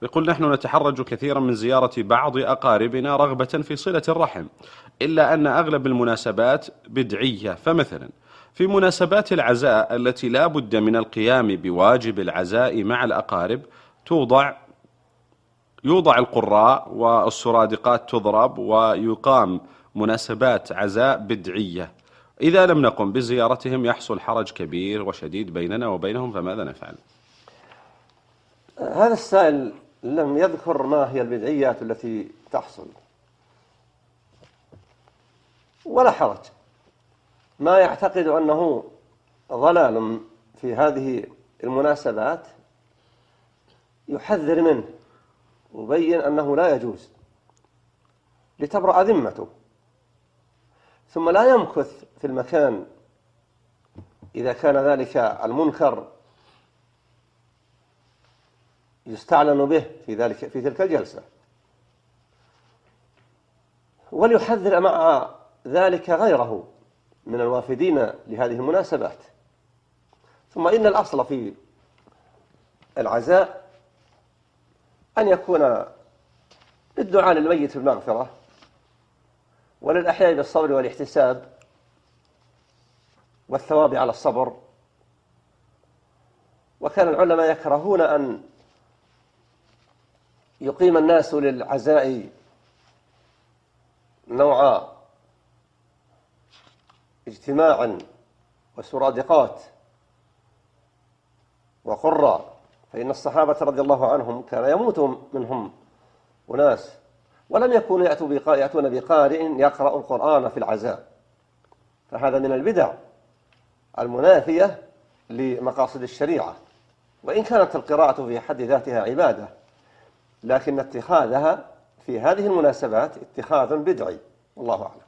يقول: نحن نتحرج كثيرا من زيارة بعض أقاربنا رغبة في صلة الرحم، إلا أن أغلب المناسبات بدعية. فمثلا في مناسبات العزاء التي لا بد من القيام بواجب العزاء مع الأقارب يوضع القراء والسرادقات تضرب ويقام مناسبات عزاء بدعية. إذا لم نقم بزيارتهم يحصل حرج كبير وشديد بيننا وبينهم، فماذا نفعل؟ هذا السائل لم يذكر ما هي البدعيات التي تحصل، ولا حرج. ما يعتقد أنه ضلال في هذه المناسبات يحذر منه ويبين أنه لا يجوز لتبرأ ذمته، ثم لا يمكث في المكان إذا كان ذلك المنكر يستعلن به في تلك الجلسة، وليحذر مع ذلك غيره من الوافدين لهذه المناسبات. ثم إن الأصل في العزاء أن يكون الدعاء للميت بالمغفرة وللأحياء بالصبر والاحتساب والثواب على الصبر. وكان العلماء يكرهون أن يقيم الناس للعزاء نوع اجتماع وسرادقات وقرى، فإن الصحابة رضي الله عنهم كان يموت منهم أناس ولم يكونوا يأتون بقارئ يقرأ القرآن في العزاء، فهذا من البدع المنافية لمقاصد الشريعة. وإن كانت القراءة في حد ذاتها عبادة، لكن اتخاذها في هذه المناسبات اتخاذ بدعي، والله أعلم.